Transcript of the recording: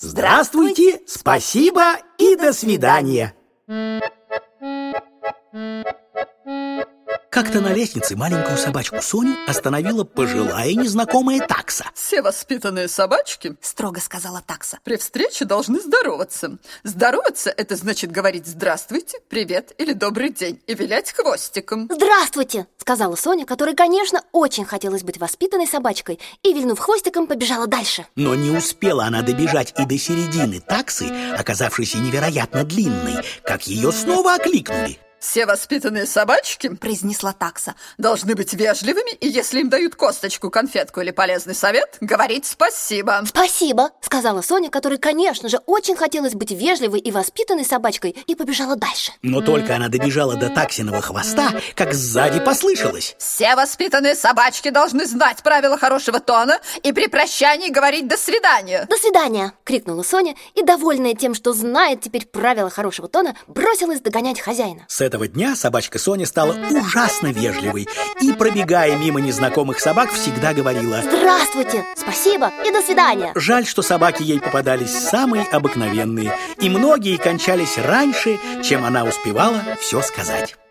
Здравствуйте, спасибо и до свидания. Как-то на лестнице маленькую собачку Соню остановила пожилая незнакомая такса. «Все воспитанные собачки, — строго сказала такса, — при встрече должны здороваться. Здороваться — это значит говорить «здравствуйте», «привет» или «добрый день» и вилять хвостиком. «Здравствуйте!» — сказала Соня, которой, конечно, очень хотелось быть воспитанной собачкой, и, вильнув хвостиком, побежала дальше. Но не успела она добежать и до середины таксы, оказавшейся невероятно длинной, как ее снова окликнули. «Все воспитанные собачки, — произнесла такса, — должны быть вежливыми, и если им дают косточку, конфетку или полезный совет, говорить спасибо». «Спасибо!» — сказала Соня, которой, конечно же, очень хотелось быть вежливой и воспитанной собачкой, и побежала дальше. Но только она добежала до таксиного хвоста, как сзади послышалось: «Все воспитанные собачки должны знать правила хорошего тона и при прощании говорить «до свидания». «До свидания!» — крикнула Соня, и, довольная тем, что знает теперь правила хорошего тона, бросилась догонять хозяина. С этого дня собачка Соня стала ужасно вежливой и, пробегая мимо незнакомых собак, всегда говорила: «Здравствуйте! Спасибо и до свидания!» Жаль, что собаки ей попадались самые обыкновенные, и многие кончались раньше, чем она успевала все сказать.